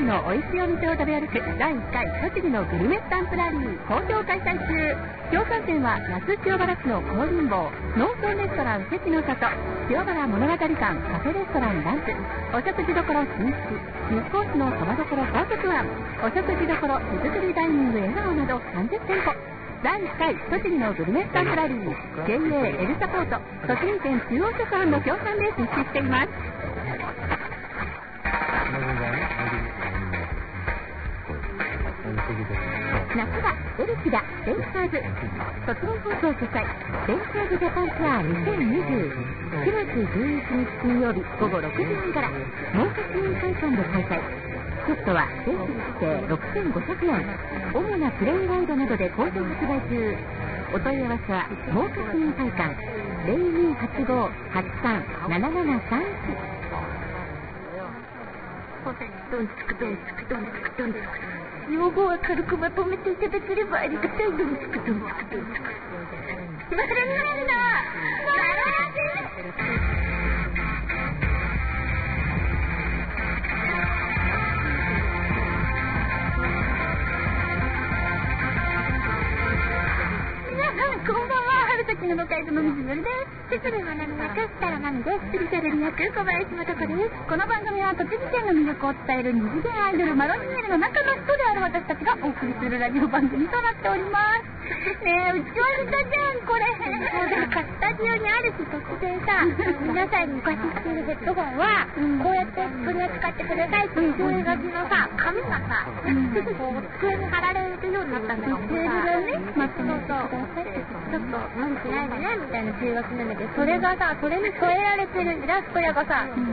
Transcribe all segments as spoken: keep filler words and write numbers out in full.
栃木の美味しいお店を食べ歩くだいいっかい栃木のグルメスタンプラリー好評開催中。協賛店は那須塩原市の香林坊、農村レストラン関の里、塩原物語館カフェレストランランプ、お食事処新地、日光市のそばどころ高速湾、お食事処手作りダイニング笑顔などさんじゅってんぽ。だいいっかい栃木のグルメスタンプラリー ジェイエー エルサポート栃木県中央食販の協賛で実施しています。夏はエルキダレンカーズ卒業放送主催レンカーズジャパンツアーにせんにじゅう、しがつじゅういちにち金曜日午後ろくじはんから真岡市民会館で開催。チケットは定期指定ろくせんごひゃくえん、主なプレイガイドなどで好評発売中。お問い合わせは真岡市民会館 ゼロにーはちごーはちさんななななさんいち。 どんつくどんつくどんつくどんつく、用語は軽くまとめていただければありがたい。どんつくどんつくどんつく。まるなんだこんばんは、春先の向井園水森です。セスルまなみ役設楽まみです。スピリチュアル役小林まとこです。この番組は栃木県の魅力を伝える二次元アイドルマロニエルの中の人である私たちがお送りするラジオ番組となっております。ねえ、うちは下手じゃんこれ。なんかスタジオにある日突然さ、皆さんにお貸ししているヘッドホンは、うん、こうやって取り扱ってくださいっていう注意書きのさ、紙がさ、うん、こう机に貼られるようになったんだよ。テーブルね、まあ、そうそうちょっと無理しないでねみたいな注意書きなんだけど、それがさ、それに添えられてるイラストやがさ、うん、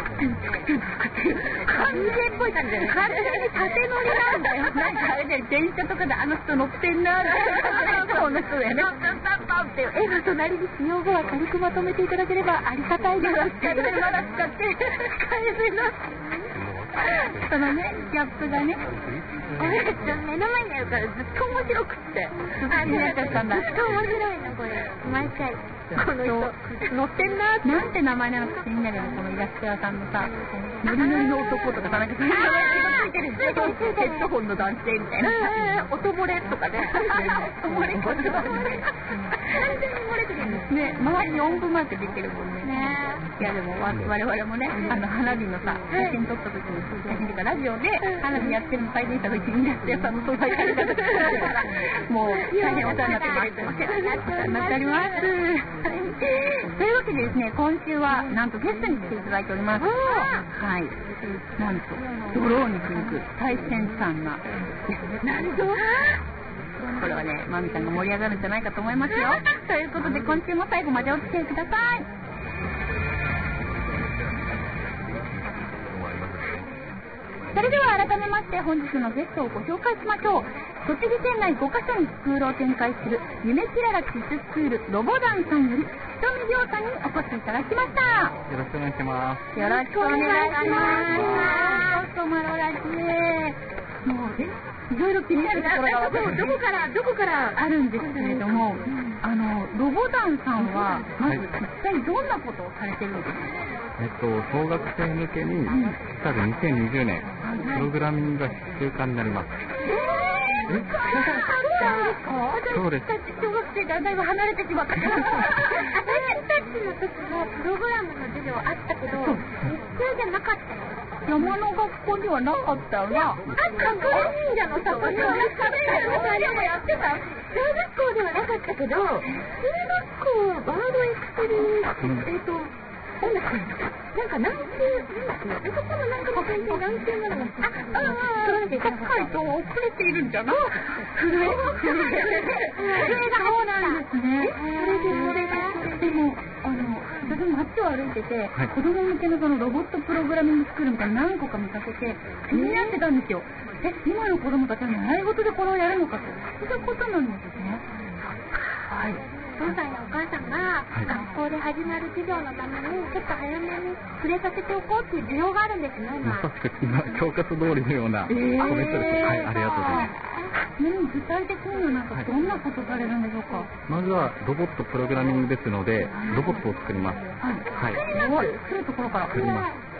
完全っぽい感じだよね。完全に縦乗りなんだよ。なんかあれで電車とかであの人乗ってんなってこの人だよね。って絵の隣に使用後は軽くまとめていただければありがたいです。使ってまだ使って使えてない。そのね、ギャップがね、あれ目の前にあるからずっと面白くってあ、見えちゃったんだ。ずっと面白いのこれ毎回この人乗ってんなって。なんて名前なのか気になるよね、このイラスト屋さんのさ、ノリノリの男とかさ、なんかそういう名前がついてるんですよ。ヘッドホンの男性みたいな、音漏れとかね、音漏れ完全に漏れてるんですね。周りに音符マーク出てるもんね。いやでも我々もね、あの花火のさ写真撮った時に、写真とかラジオで花火やってるの再現した時にイラスト屋さんの存在があるからもう大変お世話になってくれてお世話になっております。というわけでですね、今週はなんとゲストに来ていただいております。はい、なんとドローンに続く最先端な、なんとこれはね、マミさんが盛り上がるんじゃないかと思いますよ。ということで今週も最後までお付き合いください。それでは改めまして本日のゲストをご紹介しましょう。栃木県内ごカ所にスクールを展開する夢きららキッズスクールロボダンさんよりひとみりょうさんにお越しいただきました。 よろしくお願いします。 よろしくお願いします。とマロラジエもういろいろ気になるところがどこからどこからあるんですけれども、あのロボダンさんはまず一体どんなことをされてるんですか？ えっと、小学生向けに、多分にせんにじゅうねん、プログラミングが必修化になります。 えー、そうですか？小学生でだいぶ離れてしまった。私たちの時もプログラムの授業あったけど、必修じゃなかったよ。 山の学校にはなかったよな。 あ、隠れ忍者の里にはなかったよ。やってた。小学校ではなかったけど、中学校はバードエクスペリエンス、えっとなんだっけ、なんか何級、なんだっけ、男のなんかの先生何級なのか、あ、ああ、そうです。 回答遅れているんじゃな。 それがそうなんですね。それでそれがでもあの私も街を歩いてて、はい、子供向けのそのロボットプログラミングスクールみたいな何個か見かけて気になってたんですよ。え、今の子供たちは習い事でこれをやるのかと、そういうことなんですね。 はい。お父さんやお母さんが学校で始まる授業のためにちょっと早めに触れさせておこうっていう需要があるんですね。 まさしく教科書通りのようなコメントです。えー、はい、ありがとうございます。 具体的にはなんかどんなことされるんでしょうか？はい、 まずはロボットプログラミングですので、ロボットを作ります。はい。 はい。作るところから作ります。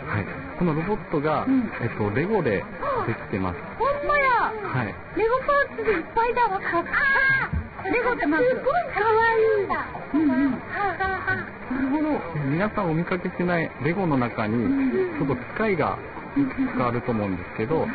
はい。このロボットが、うん、えっと、レゴでできてます。 ほんまや。 はい。 レゴパーツでいっぱいだわ。あレゴってます。すごいかわいいんだ。うんうん。なるほど。 皆さんお見かけしないレゴの中に、ちょっと機械がいくつかあると思うんですけど、はい。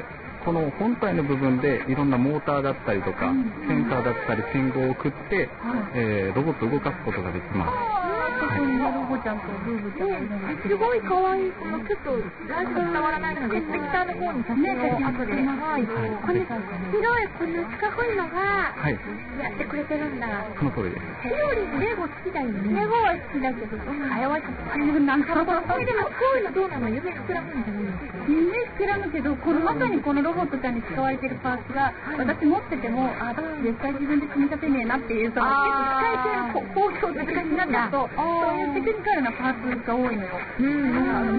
この本体の部分でいろんなモーターだったりとか、センサーだったり信号を送って、えー、ロボットを動かすことができます。 ここにロボちゃんとブーブちゃんがいるんです。すごい可愛い。ちょっとラジオ伝わらないので、ツイッターの方に写真を後で。はい。この白いこの四角いのがやってくれてるんだ。 その通りです。 ひよりんレゴ好きだよね。レゴは好きだけど、あれはちょっとなんか。これでもこういうのどうなの？夢膨らむんじゃないですか？夢膨らむけど、このまさにこのロボットちゃんに使われてるパーツが私持ってても、あ、絶対自分で組み立てねえなっていう、その機械系の工業的なになると。そういうテクニカルなパーツが多いのよ。うん。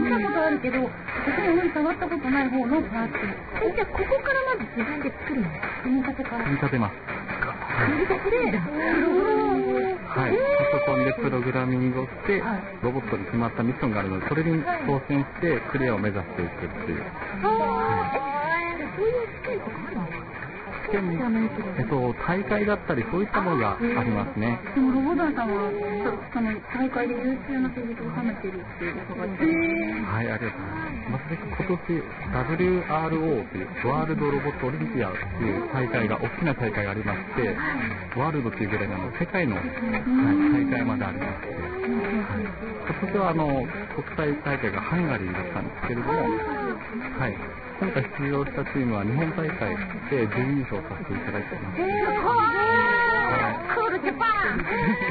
見たことあるけど、私もあまり触ったことない方のパーツ。え、じゃあここからまず自分で作るの？組み立てから。 組み立てます。 組み立てで。 はい。パソコンでプログラミングをして、ロボットに決まったミッションがあるので、それに挑戦してクリアを目指していくっていう。 ああ、そういう試験とかあるの？ えっと、大会だったりそういったものがありますね。 でもロボダンさんはその大会で優秀な成績を収めているっていうことがあって、 はい、ありがとうございます。今年 ダブリューアールオー というワールドロボットオリンピアという大会が大きな大会がありまして、ワールドというぐらいの世界の、はい、大会までありまして、はい、今年はあの国際大会がハンガリーだったんですけれども、はい。今回出場したチームは日本大会で準優勝させていただいています。 えー、クールジャパン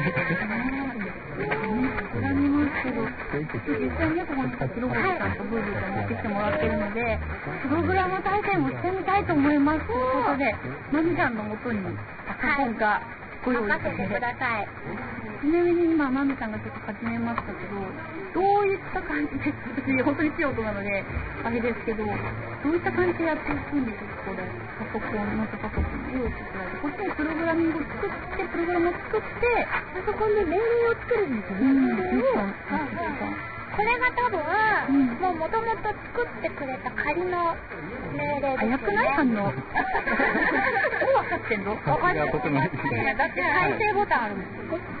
何もですけど、実際にここにプログラムさんとブーブーちゃん持ってきてもらってるので、プログラム大会もしてみたいと思います。ということで、マミちゃんのもとにパソコンがご用意してください。ちなみに今マミさんがちょっと始めましたけど、どういった感じで、私本当に素人なのであれですけど、どういった感じでやっていくんですか？これパソコン、ノートパソコンを用意してください。こっちにプログラミングを作ってプログラムを作ってパソコンで命令を作るんですよね。命令を、これが多分、もうもともと作ってくれた仮の命令ですよね。早くない？反応。もう分かってんの？分かってる。だって再生ボタンあるもん。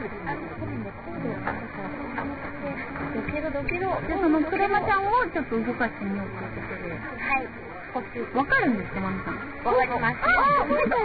ドキドドキド。で、そのクレマちゃんをちょっと動かしてみようということで。はい。こっち。分かるんですか、マミさん？分かります。ああ、もう一回。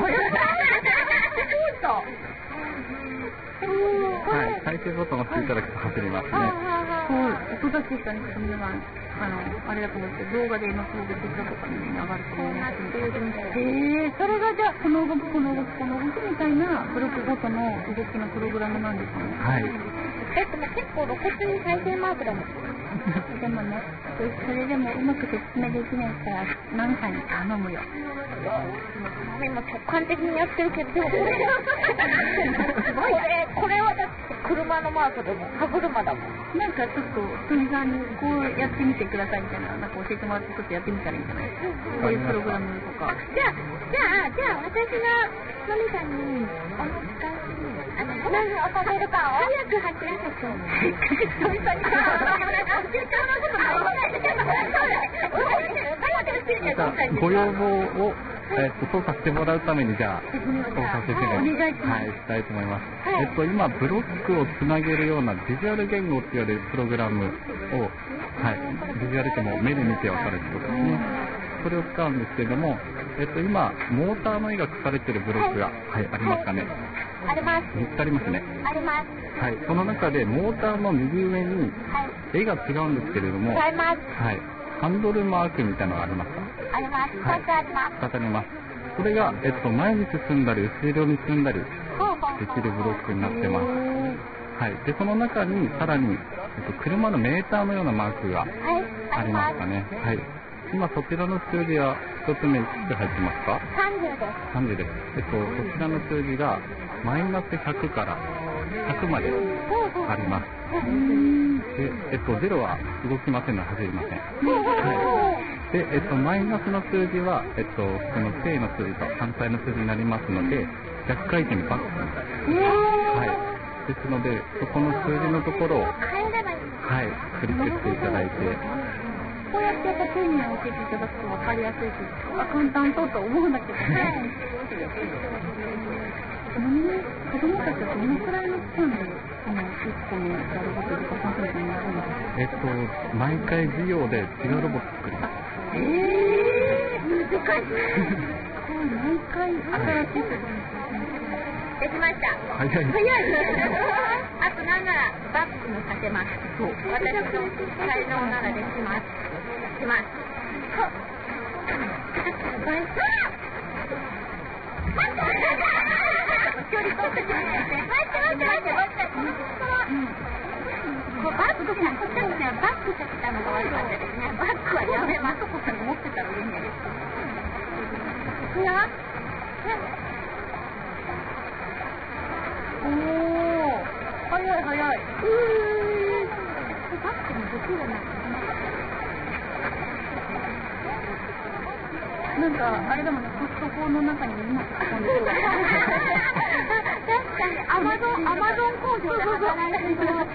はい、再生ボタンを押していただくと走りますね。 はい、音出してきたんですけど、皆さん、あの、あれだと思うんですけど、動画での動画でとかに上がると思うんですけど。へえ、それがじゃあ、この動き、この動き、この動きみたいなブロックごとの動きのプログラムなんですね。 はい。 え、でも結構露骨に再生マークだもん。でもね、それでもうまく説明できないから何かに頼むよ。今直感的にやってるけど、これ、これはだって車のマークでも、歯車だもん。なんかちょっと、ふみさんにこうやってみてくださいみたいな、なんか教えてもらってちょっとやってみたらいいんじゃないですか。こういうプログラムとか。じゃあ、じゃあ、じゃあ私がマミさんにお願いしあの、何を食べるかを早く走らせて。ひとみさんに。 ご要望を、えっと、操作してもらうために、じゃあ、操作説明を、はい、したいと思います。えっと、今、ブロックをつなげるようなビジュアル言語って言われるプログラムを、はい、ビジュアルっても目で見てわかるってことですね。それを使うんですけれども、えっと、今、モーターの絵が描かれているブロックが、はい、ありますかね。 あります。 みっつありますね。 あります。 はい、その中でモーターの右上に絵が違うんですけれども、 違います。 はい、ハンドルマークみたいなのがありますか？ あります。 はい、 ふたつあります。 ふたつあります。これが、えっと、前に進んだり後ろに進んだりできるブロックになってます。はい、でその中にさらに、えっと、車のメーターのようなマークがありますかね。はい、今そちらの数字はひとつめいくつ入ってますか？ さんじゅうです。 さんじゅうです。えっと、こちらの数字がマイナスひゃくからひゃくまであります。で、えっと、ゼロは動きませんので走りません。はい。で、えっと、マイナスの数字は、えっと、この正の数字と反対の数字になりますので、逆回転バック。はい。ですので、そこの数字のところを、はい、クリックしていただいて、 こうやってやっぱ丁寧に教えていただくと分かりやすいし、あ、簡単そうと思うんだけどね。ちなみに子供たちはどのくらいの期間でこのいっこのロボットとかコントローラーになるんですか？ えっと毎回授業で違うロボット作ります。 えー、難しい。毎回新しいことにできました。 早い。 早い。あとなんならバックもさせます。そう。私の才能ならできます。します。こ。距離取ってくれて。待って待って待って待って。こうバックじゃこっちにバックさせたのが悪かったですね。バックはやめます。ここに持ってたらいいんです。いや。おー、早い早い。うー、バックもできるな。なんかあれだもんね、コストコの中にうまく運んでる。確かにアマゾンアマゾン工場で働いてる。すごい。思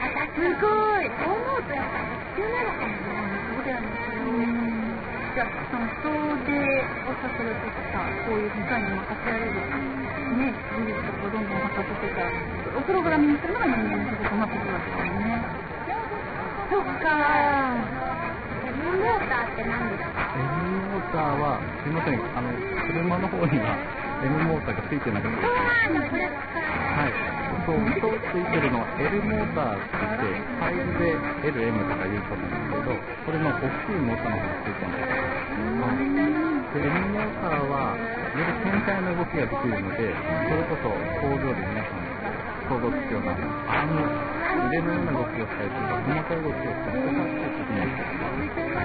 うとやっぱ必要なのかもね。そうだよね。じゃあその人でおさせるとかさ、こういう機械に任せられるね、技術とかどんどん発達してたら、プログラミングするのが人間の仕事になってくるわけだよね。そっかー。エムモーターって何ですか？ エムモーターはすみません、あの車の方には M モーターがついてなくて、はい、そう、そうついてるのは L モーターって言ってサイズで エルエム とか言うと思うんですけど、これの大きいモーターの方がついてます。で M モーターはより繊細な動きができるので、それこそ工場で皆さん想像つくようなアーム、腕のような動きをしたりとか細かい動きをしたりとかできないとか、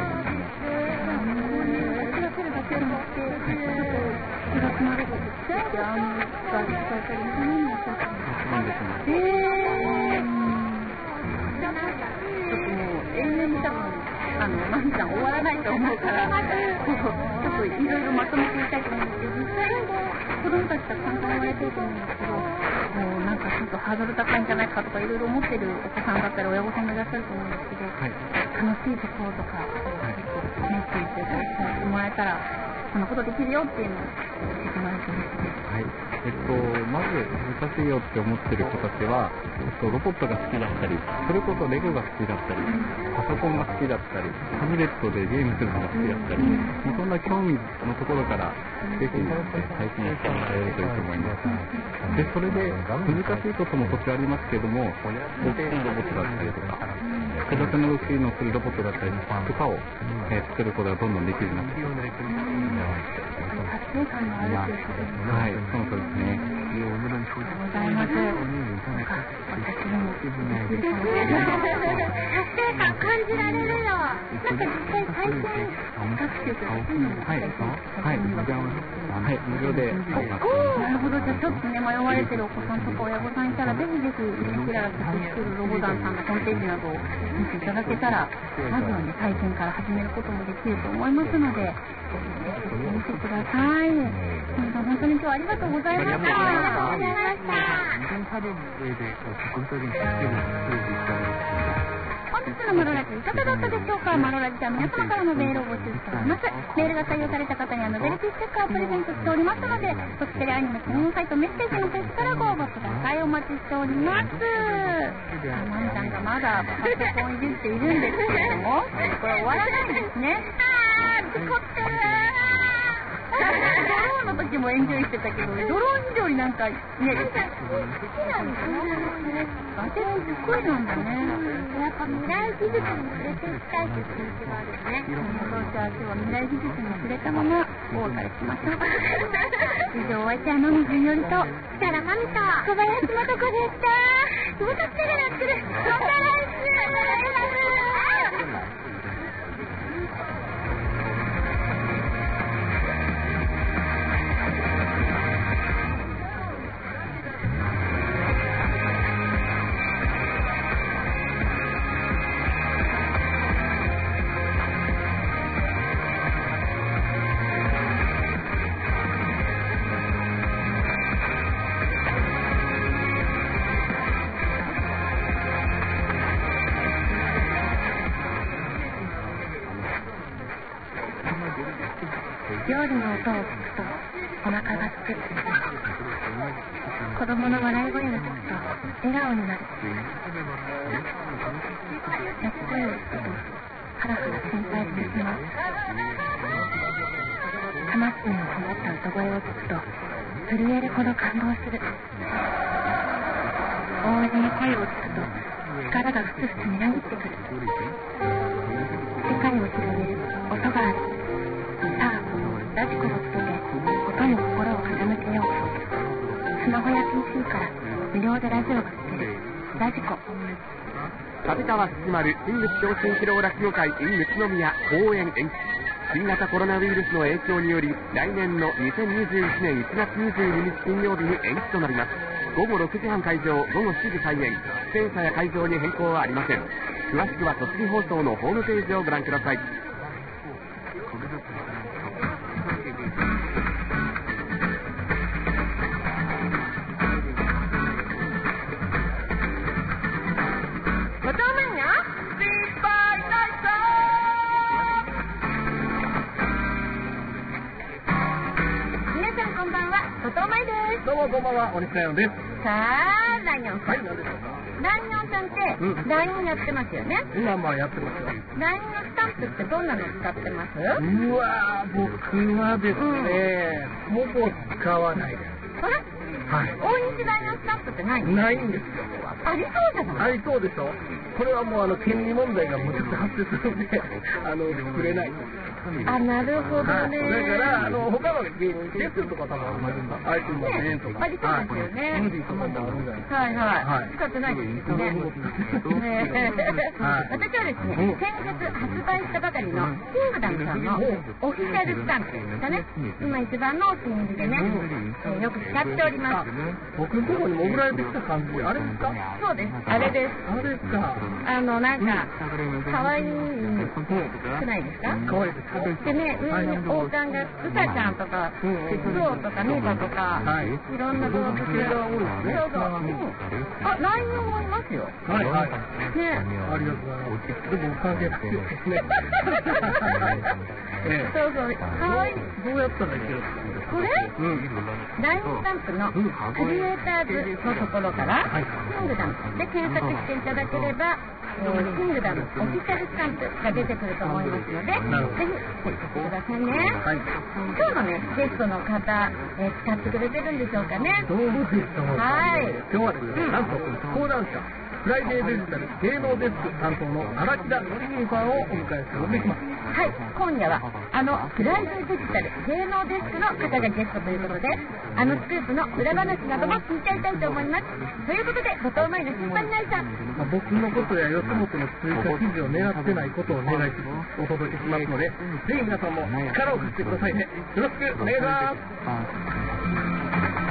あの、マミさん終わらないと思うから、ちょっといろいろまとめてみたいと思うんですけど、実際子供たちたくさん考えてると思うんですけど、もうなんかちょっとハードル高いんじゃないかとかいろいろ思ってるお子さんだったり親御さんもいらっしゃると思うんですけど、はい、楽しいところとか、はい、メッセージで伝えてもらえたら、こんなことできるよっていうのを教えてもらえてますね。 はい。えっと、まず難しいよって思ってる子たちは、えっと、ロボットが好きだったり、それこそレゴが好きだったり、パソコンが好きだったり、タブレットでゲームするのが好きだったり、もうそんな興味のところからぜひ体験してもらえるといいと思います。で、それで難しいことも時々ありますけども、大きいロボットだったりとか、複雑な動きのするロボットだったりとかを、えー、作ることがどんどんできるようになっています。 達成感があるということですね。 はい、そのとおりですね。 ありがとうございます。私にもできるかもしれない。達成感感じられるよ。なんか実際体験学習とかそういうのもはい、はい、無料はい、無料で。 なるほど、じゃあちょっとね迷われてるお子さんとか親御さんいたら、ぜひぜひうちらが作ってるロボダンさんのホームページなどを見ていただけたら、まずはね体験から始めることもできると思いますので、ぜひ見てください。皆さん本当に今日はありがとうございました。ありがとうございました。本日のマロラジいかがだったでしょうか。マロラジでは皆様からのメールを募集しております。メールが採用された方にはノベルティステッカーをプレゼントしておりますので、そちらでアニメ専用サイトメッセージのページからご応募ください。お待ちしております。マミちゃんがまだパソコンいじっているんですけれども、これ終わらないですね。あー、事故ってるドローンの時もエンジョイしてたけど、ドローン以上になんかね、好きなんですね。バテロンすごいなんだね。やっぱ未来技術に触れていきたいという気持ちがあるよね。じゃあ今日は未来技術に触れたままお別れしましょう。以上お相手は野見純よりと設楽まみと小林まとこでした。またってるなってる。また来週。 料理の音を聞くとお腹がすく。子供の笑い声が聞くと笑顔になる。安いを聞くとハラハラ心配してしまう。魂のこもった歌声を聞くと震えるほど感動する。大声の声を聞くと力がふつふつみなぎってくる。世界を広げる音がある。さあ、ラジコをつけて音に心を傾けよう。スマホや ピーシー から無料でラジオが聴けるラジコ。 立川進丸新口昇進披露落語会 in 宇都宮公演延期。新型コロナウイルスの影響により来年のにせんにじゅういちねんいちがつにじゅうににち金曜日に延期となります。ごごろくじはん開場、ごごしちじ開演。出演者や会場に変更はありません。詳しくは栃木放送のホームページをご覧ください。 どうもこんばんは、おにさよです。 さあ、ライオンさん。 はい、何でしょうか。 ライオンさんって、うん、ライン やってますよね。 今まあやってますよ。 ライン のスタンプってどんなの使ってます？ うわー、僕はですね、うん、ほぼ使わないです。 あれ？ はい。 大西ライン のスタンプってないの？ ないんですよ。 ありそうじゃない？ ありそうでしょ。これはもうあの権利問題がむちゃくちゃ発生するので、あの作れない。 あ、なるほどね。 だからあの他の芸人レッスンとか多分ありそうですね。 ありそうですよね。 ムーディーとかもあるんじゃないですか。 はいはい。使ってないですよね。私はですね、先月発売したばかりのキングダムさんのオフィシャルスタンプですかね。今一番のお気に入りでね、よく使っております。 僕のところに潜られてきた感じ、あれですか？ そうです。あれです。 あれですか。 あのなんか可愛いくないですか？ 可愛いです。 でね、上に王冠がウサちゃんとかゾウとかミーバとかいろんな動物が多いですね。そうそう。あ、ライオンもいますよ。 はいはい。 ね。 ありがとうございます。でも関係ないですね。 そうそう。可愛い。 どうやったらいける？ これ？ラインスタンプのクリエイターズのところからキングダムで検索していただければ、キングダムオフィシャルスタンプが出てくると思いますので、ぜひチェックしてくださいね。今日のねゲストの方、えー、使ってくれてるんでしょうかね。 どうですか。 はい。 今日はですね、なんと講談社フライデーデジタル芸能デスク担当の荒木田のりみさんをお迎えすることできます。 はい、今夜はあのフライデーデジタル芸能デスクの方がゲストということで、あのスクープの裏話なども聞いちゃいたいと思います。ということで、後藤舞の心配ないさん、 まあ、僕のことや吉本の追加記事を狙ってないことを願いしお届けしますので、ぜひ皆さんも力を貸してくださいね。よろしくお願いします。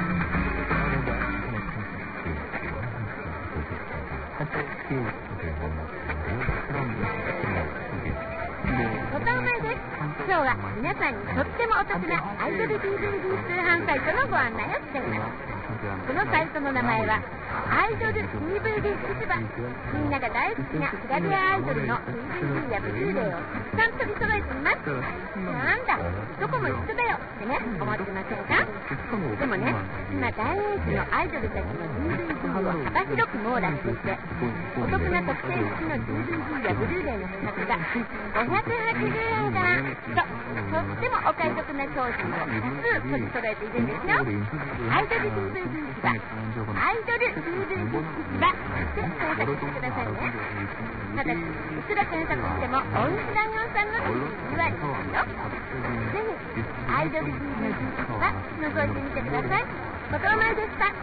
今日は皆さんにとってもお得なアイドル ディーブイディー 通販サイトのご案内をしています。このサイトの名前はアイドル ディーブイディー 市場。みんなが大好きなグラビアアイドルの ディーブイディー やブルーレイをたくさん取り揃えています。なんだ、どこも一緒だよってね、思ってませんか？でもね、今大人気のアイドルたちの ディーブイディー を幅広く網羅していて、お得な特典付きの ディーブイディー やブルーレイの価格がごひゃくはちじゅうえんからと、とってもお買い得な商品を多数取り揃えているんですよ。アイドル ディーブイディー 市場、アイドル ディーブイディー 市場で検索してくださいね。ただし、いくら検索しても大西ライオンさんのに割ですよ。ぜひアイドル ディーブイディー 市場覗いてみてください。後藤舞でした。後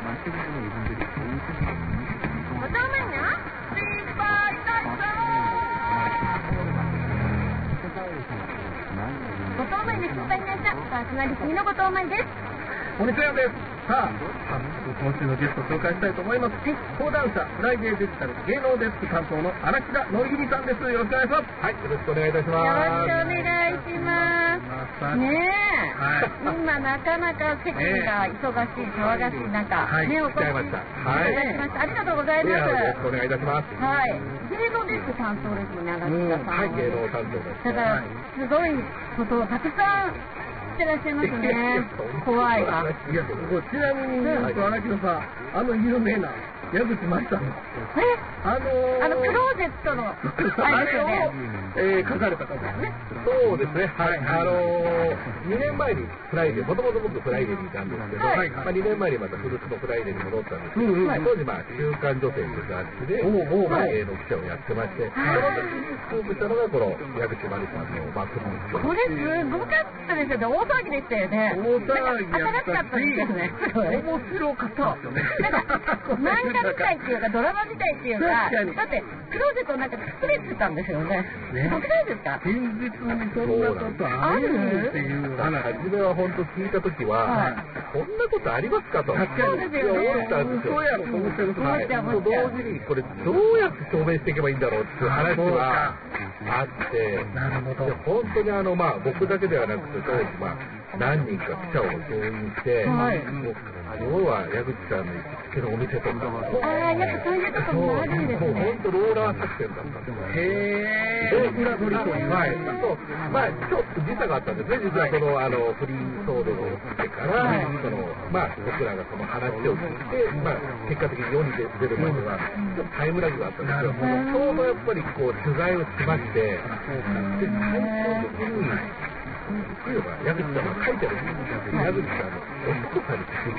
藤舞の心配体操。後藤舞の心配ないさ、パーソナリティの後藤舞です。 こんにちはです。さあ、今週のゲストを紹介したいと思います。講談社フライデーデジタル芸能デスク担当の荒木田のりみさんです。よろしくお願いします。はい、よろしくお願いいたします。 よろしくお願いします。ねえ、はい、今なかなか世間が忙しい、騒がしい中、 はい、 ね、お越しいただきました。ありがとうございます。 よろしくお願いいたします。 はい、芸能デスク担当ですね、荒木田さん。 はい、芸能担当です。 だから、すごいことをたくさんってらっしゃいますね。怖い。 いや、ちなみに言うと、荒木さん、あの有名な矢口真里さんの、 えあのあのクローゼットの、 あれを、えー、書かれた方ですね。 そうですね、はい、あのー、にねんまえにフライデー、もともと僕フライデーにいたんですけど、 はいまあ、にねんまえにまた古巣のフライデーに戻ったんですけど、 うんうんまあ、当時、まあ、週刊女性という雑誌で、 おうおうまあ、芸能記者をやってまして、その時にスクープしたのがこの矢口真里さんのバックのこれすごかったですよね。大騒ぎでしたよね。 大騒ぎやったし、 新しかったですよね。 面白かったですよね。 なんか漫画みたいっていうかドラマみたいっていうか、 確かにだってクローゼットなんか作れてたんですよね。 ね僕ないですか？ 現実にそんなことあるっていう話。 初めは本当聞いた時は、 はい、 こんなことありますかと確かにそうですよね。 思ったんですよ。 そうやろと思ってる。 はい、と同時にこれどうやって証明していけばいいんだろうっていう話はあって、 なるほど。 で本当にあの、まあ、僕だけではなくて当時、まあ、何人か記者を動員して、 はい、 もう要は矢口さんの行きつけのお店とか、 ああ、やっぱそういうとこもあるんですもうね。 本当ローラー作戦だったんですよ。 へー、裏取りという。 はい、あと、まあ、ちょっと時差があったんですね、実はその、あの、フリーソードをしてから、 はい、 その、まあ、僕らがその話を聞いて、まあ、結果的に世に出るまでは、ちょっとタイムラグがあったんですけど、ちょうどやっぱりこう、取材をしまして、で、最終的に、例えば、矢口さんが書いてあるんですよ。矢口さんのお父さんに聞いて、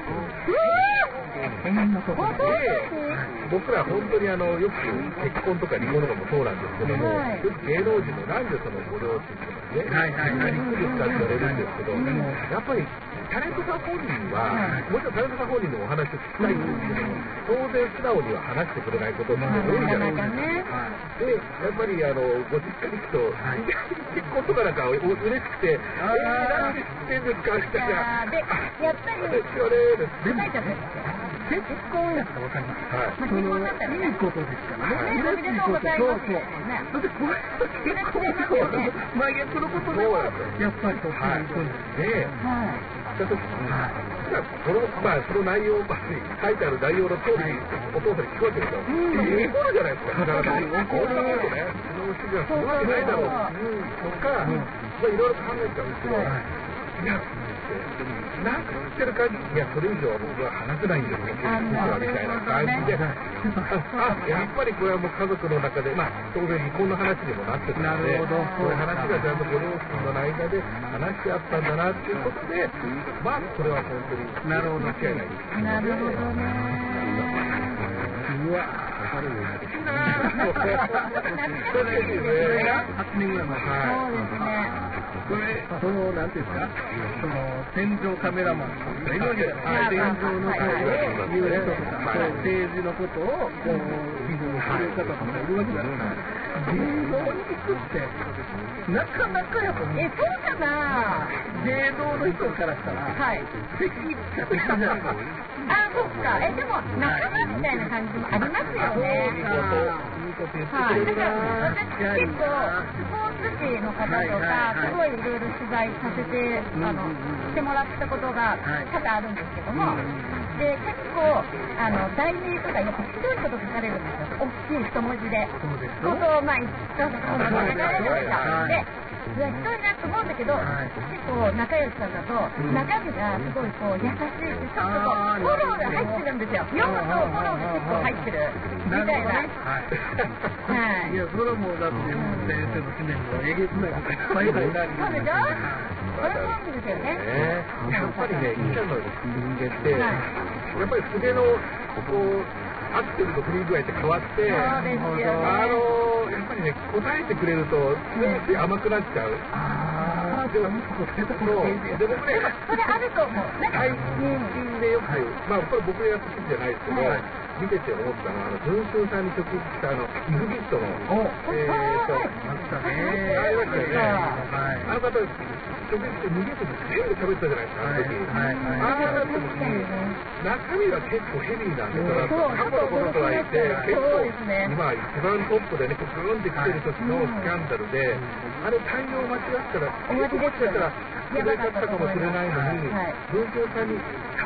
で、僕ら本当にあの、よく結婚とか離婚とかもそうなんですけども、 はい、 よく芸能人のなんでそのご両親とかね、 はいはいはい、 何するかって言われるんですけど、やっぱりタレントさん本人は、もちろんタレントさん本人のお話を聞きたいんですけども、当然素直には話してくれないことって多いじゃないですか。で、やっぱりあの、ご実家に行くと、結婚とかなんか嬉しくて、えー、なんで知ってんですかみたいな。 で、やっぱり、 ですよね。 でも、 結婚やったらわかります。 はい。 その、いいことですからね。 おめでとうございます。そうそう。 だってこれ結婚とは真逆のことでも、やっぱりそっちに行くんですね。 はい。 した時に、この、まあ、その内容、まあ、書いてある内容の通りに、お父さんに聞くわけですよ。怒るじゃないですか。だから、こんなことね、うちの主人はするわけないだろうとか、まあ、いろいろ考えてたんですけど、いや、なんか言ってる感じ、いや、それ以上は僕は話せないんですよ、実はみたいな感じで、あ、やっぱりこれはもう家族の中で、まあ、当然離婚の話にもなってたので、そういう話がちゃんとご両親の間で話し合ったんだなっていうことで、まあ、これは本当に間違いないです。 なるほどね。 うわあるんですね。 そうですね。はちねんぐらい前。 そうですね。 これ、その、なんていうんですか、その、戦場カメラマンとか、いろいろ戦場の人で言う人とか、政治のことを、こう、批評する方とかいるわけじゃないですか。芸能に行くって、なかなかやっぱ、 え、そうかな芸能の人からしたら、 はい。 敵じゃないですか。 あ、そっか。え、でも、仲間みたいな感じもありますよね。はい。だから、私結構、スポーツ紙の方とか、すごいいろいろ取材させて、あの、してもらったことが多々あるんですけども、で、結構、あの、題名とか、やっぱひどいこと書かれるんですよ。大きい一文字で。 そうですことを、まあ、言ったことが書かれるんですよ。で、いや、ひどいなと思うんだけど、結構仲良しさんだと、中身がすごいこう、優しいし、ちょっとこう、フォローが入ってるんですよ。読むとフォローが結構入ってる。みたいな。はい。 いや、それはもう、だって、先生の紙面のえげつないこといっぱい入られる。 そうでしょ？それそうですよね。 やっぱりね、記者の人間って、やっぱり筆の、こう、アクセルと振り具合って変わって、 そうですよね。 あの、やっぱりね、答えてくれると、つい甘くなっちゃう。 ああ、でも、そう、 で、僕ね、 それあると思う。 最近でよく、まあ、これ僕がやった時じゃないですけど、見てて思ったのは、あの、文春さんに直筆した、あの、イグビットの、えーと、 あったね。 ありましたよね。 はい。 あの方、直筆して逃げずに全部喋ってたじゃないですか、あの時。 はいはいああなった時に、中身が結構ヘビーなんですよ。過去のことがいて、結構、今一番トップでね、グーンって来てる時のスキャンダルで、あれ対応間違ったら、 同じですよね。 やばかったかもしれないのに、文春さんに、さ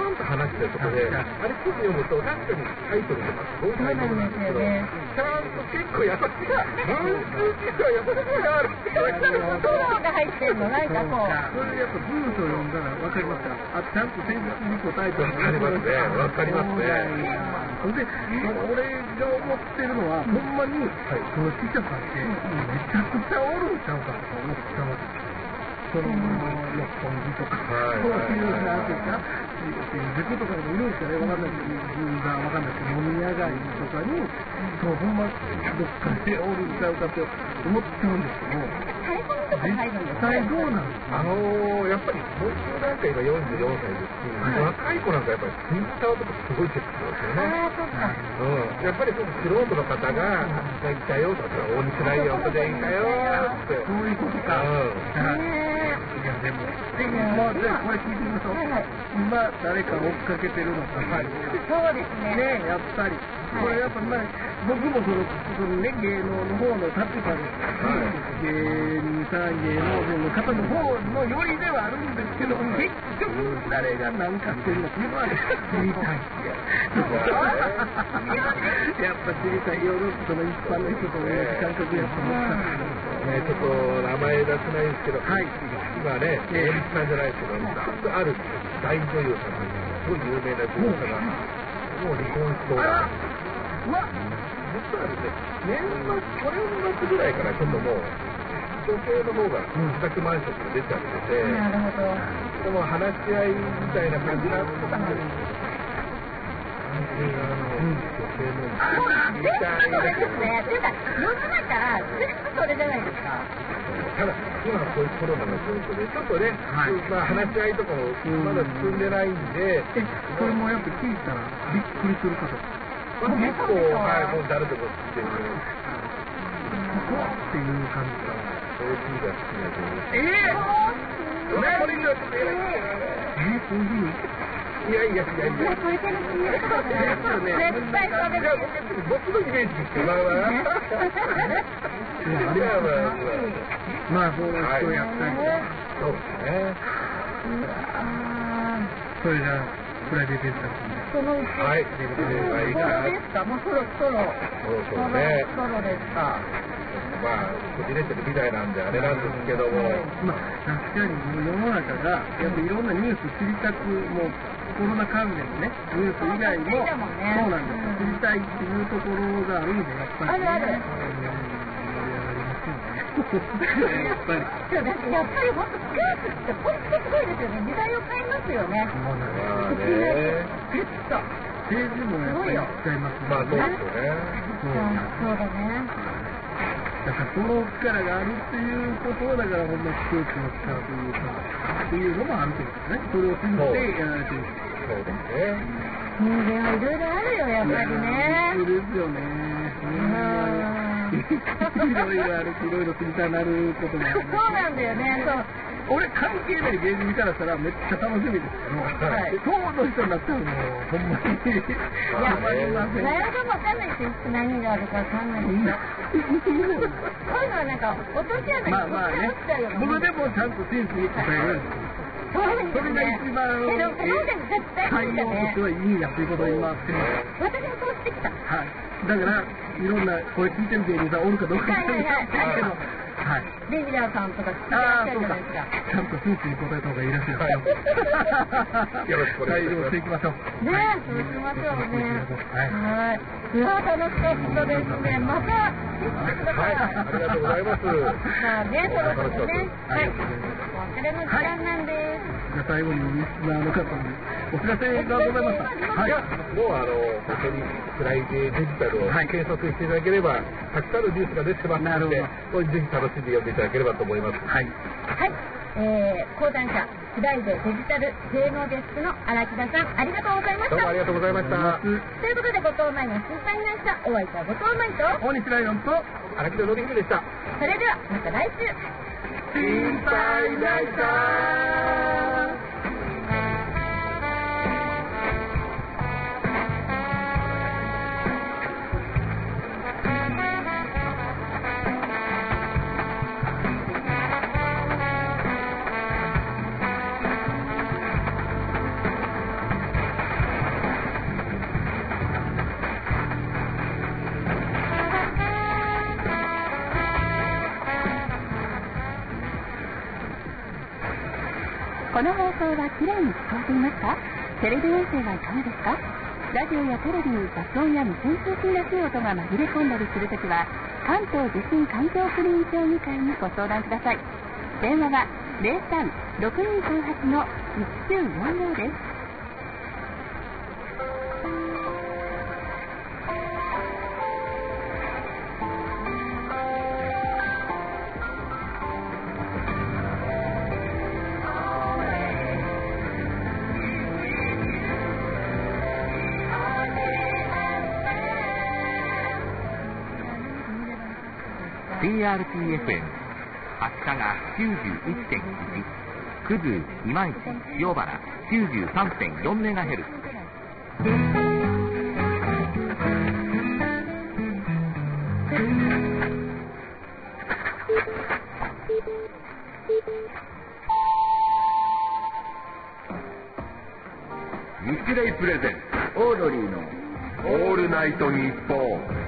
んと話してるとこで、あれ記事読むと確かにタイトルとかすごいタイトルなんですけど、ちゃんと結構優しい、文数実は優しさがあるって言われたりすると、 そうが入ってるの、なんかこう。 それやっぱ文章読んだら分かりますか。あ、ちゃんと誠実に答えて分かりますね、分かりますね。 ほんで、俺が思ってるのは、ほんまに、その記者さんって、めちゃくちゃおるんちゃうかと思ってたわけ。その、六本木とか、そういうなんていうか、塾とかでもいるんですかね、わかんないけど、銀座わかんないけど、飲み屋街とかに、そう、ほんま、どっかでおるんちゃうかって思っちゃうんですけど、実際どうなんですか？ あのー、やっぱり僕なんか今よんじゅうよんさいですし、若い子なんかやっぱりツイッターとかすごいチェックするんですよね。 ああ、そっか。 うん、やっぱりその素人の方が、がいたよとか、大西ライオンとでいたよって。 そういうことか。 うんいやでも、でも、まあ、じゃあこれ聞いてみましょう。今、誰か追っかけてるのか。 そうですね。 ね、やっぱり。これやっぱ、まあ、僕もその、そのね、芸能の方の立場ですし、芸人さん、芸能人の方の方のよりではあるんですけど、結局、誰が何かしてるのっていうのは知りたい。やっぱ知りたい。夜、その一般の人と同じ感覚やと思ったんですけど。 ね、ちょっと名前出せないんですけど、はい、今ね、大西さんじゃないですけど、ずっとある大女優さんが、すごい有名な女優さんが、もう離婚しそうだ。実はですね、年末、これの夏ぐらいからちょっともう、女性の方が自宅マンションから出ちゃってて、 なるほど。 でも話し合いみたいな感じなんですけど、男性側の女性のみたいな。 ですね。というか、世の中、全部それじゃないですか。 ただ、今はこういうコロナの状況で、ちょっとね、はい、まあ話し合いとかもまだ進んでないんで、 え、これもやっぱ聞いたらびっくりするかと。 まあ、結構、はい、もう誰でも知ってる。ここっていう感じか。 コーヒーが好きな女優。 えぇ、 ー、何これが好きな女優。 えー、コーヒーいやいやいやいや。 これ楽しみですよね。絶対食べる。 僕のイメージですよ。まあまあ。いやまあ、そういう人やったり。 そうですね。 それがプライベートですか。 そのうち。 はい、ということで、はい、 ソロですか。もうそろそろ。 そろそろね。 ソロですか。 まあ、こじれてるみたいなんであれなんですけども。 まあ、確かに世の中が、やっぱいろんなニュース知りたく、もう、コロナ関連のね、ニュース以外も、そうなんです。知りたいっていうところがあるんで、やっぱり、ね。 あるある。 やっぱり。 やっぱり本当スクープって本当すごいですよね。時代を変えますよね。 まあね。 グッと。 政治もやっぱりやっちゃいますね。 まあそうですよね。 そうだね。 だからその力があるっていうことは、だからほんまスクープの力というか、っていうのもあるってことですね。それを信じてやられてる。 そうですね。 人間はいろいろあるよ、やっぱりね。 そうですよね。いろいろあるし、いろいろ知りたくなることもある。 そうなんだよね。そう。 俺関係ない芸人からしたらめっちゃ楽しみですけど、はい、当の人になったらもうほんまにいや、 誰でもわかんないし、何があるかわかんないし。そういうのはなんか落とし穴にまあまあね、僕でもちゃんと真摯に答えるんです。 そうですね。 それが一番けど、その人に絶対いいんだね。 対応としてはいいんやっていうことを今してます。 私もそうしてきた。 はい。だから、いろんな、これ聞いてる芸人さんおるかどうか知らないけど、はい。 レギュラーさんとか聞いてらっしゃるじゃないですか。 ちゃんと真摯に答えた方がいいらしいです。 よろしくお願いします。 対応していきましょう。 ねえ、そうしましょうね。はい。うわ、楽しかったですね。また、 はい、ありがとうございます。 まあね、そろそろね。はい。お別れの時間なんです。 じゃあ最後にリスナーの方にお知らせがございました。 はい。もうあの、本当にフライデーデジタルを検索していただければ、たくさんのニュースが出てますので、これぜひ楽しんで読んでいただければと思います。 はい。 はい。えー、講談社フライデーデジタル芸能デスクの荒木田さん、ありがとうございました。 どうもありがとうございました。 ということで、後藤舞の心配になしたお相手は後藤舞と大西ライオンと荒木田のりひめでした。 それではまた来週。 心配大さん。 この放送はきれいに聞こえていますか？テレビ音声はいかがですか？ラジオやテレビに雑音や無線通信らしい音が紛れ込んだりするときは、関東地震環境クリーン協議会にご相談ください。電話は ゼロさん ろくにさんはち のいちきゅうよんご です。 ティーアールティーエフエム 秋田が きゅうじゅういってんいち、九頭今市塩原 きゅうじゅうさんてんよんメガヘルツ。 日霊プレゼンツオードリーのオールナイトニッポン。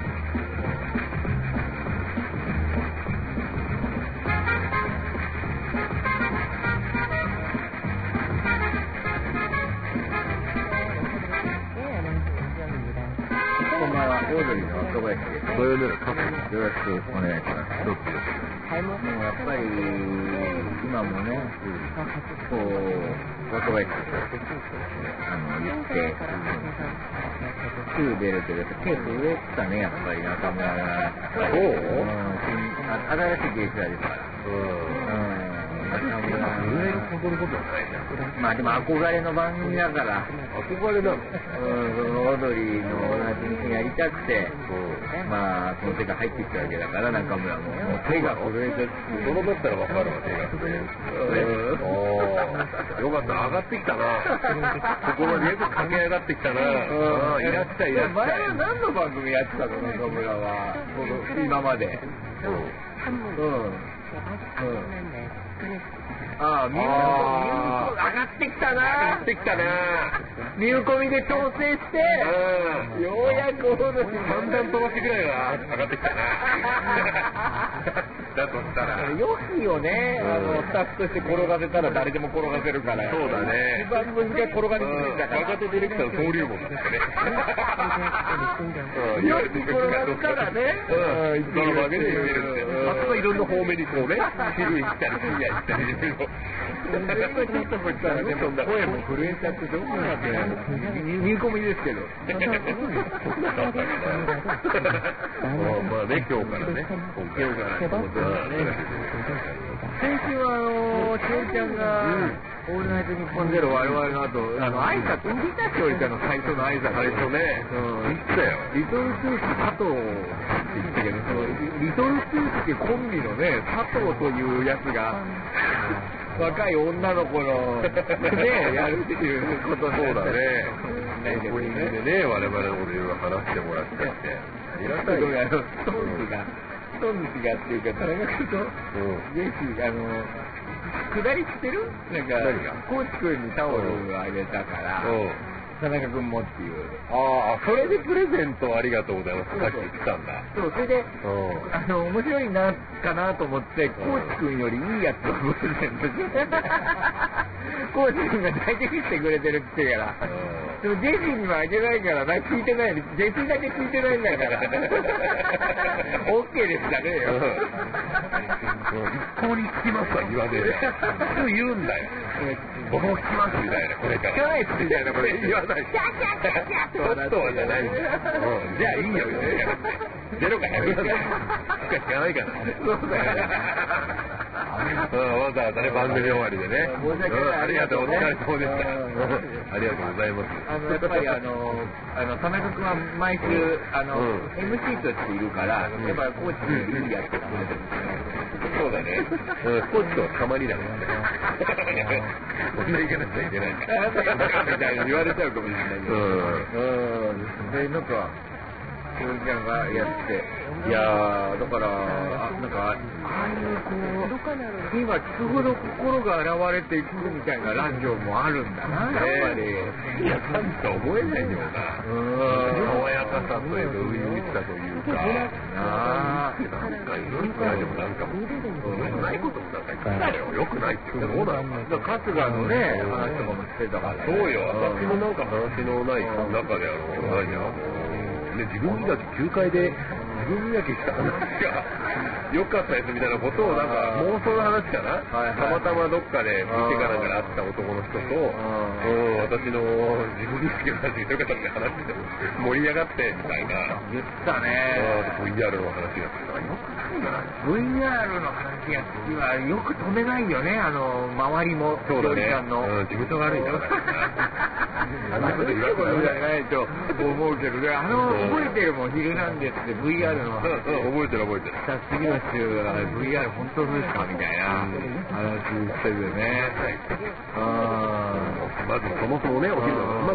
オードリーの若林です。 そういうのカフェよろしくお願いします。 どうぞ。 もうやっぱり今もね、こう若林あの言って、すぐ出るけど、結構上ったね、やっぱり中村が。 おう、うん、 新しい芸者ですから。うん。 上に飾ることはないじゃん。 まあでも憧れの番組だから。 憧れなの？うん、 そのオードリーの同じにやりたくて、まあその手が入ってきたわけだから、中村も。もう手が震えて、 そのだったら分かるわ、手が震える。よかった、上がってきたな。ここまでよく駆け上がってきたな。いらっしゃい、いらっしゃい。 前は何の番組やってたの、中村は。今まで。うん。うん。ああ、ミューコ上がってきたな。 上がってきたな。 ミューコミで調整して、うん、ようやくオードリー三段飛ばしぐらいが上がってきたな。だとしたら。 ヨッキーをね、あのスタッフとして転がせたら誰でも転がせるから。 そうだね。 一番難しい転がりにくいんだから。 若手ディレクターの登竜門ですね。 ヨッキー転がしたらね、 うん、その場で言えるんで。またいろんな方面にこうね、昼行ったり深夜行ったりで。 声も震えちゃってどこなんだよ。入込みですけど。 まあね、今日からね。今日からね。 先週はあの千代ちゃんがオールナイトニッポンゼロ我々の後あの挨拶見たしおりちゃんの最初の挨拶最初ね。 言ったよ。リトルスーツ佐藤って言ったけど、そのリトルスーツってコンビのね佐藤というやつが。若い女の子のねやるっていうことそうだね。オープニングでね我々のこといろいろ話してもらっちゃって。 すごいあのストーンズがストーンズがっていうか田中君とジェシーあの下りしてるなんかコーチ君にタオルをあげたから。田中君もっていう。 ああ、それでプレゼントありがとうございます。さっき言ってたんだ。 そう、それで、あの、面白いな、かなと思って、コーチ君よりいいやつをプレゼントして、コーチ君が大事にしてくれてるって言うから、でもジェシーにもあげないからな、聞いてない、ジェシーだけ聞いてないんだから、オッケーですじゃねえよ。 一向に聞きますわ、言わねえ。普通言うんだよ。僕も聞きますみたいな、これから。 聞かないっすみたいな、これ言わない。 ちょっとはじゃないんだよ。じゃあいいよ、みたいな。ゼロかひゃくしか聞かないから。 そうだよ。 わざわざね、番組終わりでね。ありがとう、お疲れ様でした。ありがとうございます。 あの、やっぱりあの、あの、田中君は毎週、あの、エムシー としているから、やっぱコーチにいいやつってくれてるんですね。 そうだね。コーチとはたまにだもんね。こんな言い方しちゃいけない。 みたいに言われちゃうかもしれないけど。うん。で、なんか、しおりちゃんがやって、いやー、だから、あなんか、ああいうこう、今聞くほど心が現れていくみたいなラジオもあるんだな、やっぱり。 いや、感じとは思えないような。爽やかさというか、初々しさというか、あー、なんかいろいろでもなんか、よくないこともなんか言ったよ。よくないっていうか、どうなのか。 春日のね、話とかもしてたから。 そうよ、私もなんか話のない中で、あの、何や、ね、自分磨ききゅうかいで、自分磨きした話が良かったやつみたいなことをなんか妄想の話かな、はいはい、たまたまどっかで店かなんかで会った男の人と、うん、私の自分磨きの話が良かったって話して盛り上がってみたいな言ったね。 ブイアール の話が好きだよ。 ブイアール の話が好きはよく止めないよね、あの周りも。 そうだね、 のうん、自分と悪いんだからあんなこと言われたらじゃないと思うけどね、あの覚えてるもん、ヒルナンデスで ブイアール の話、 うんうん、覚えてる覚えてる。 次の週だから ブイアール 本当ですかみたいな話してるよね。あまずそもそもね、お昼の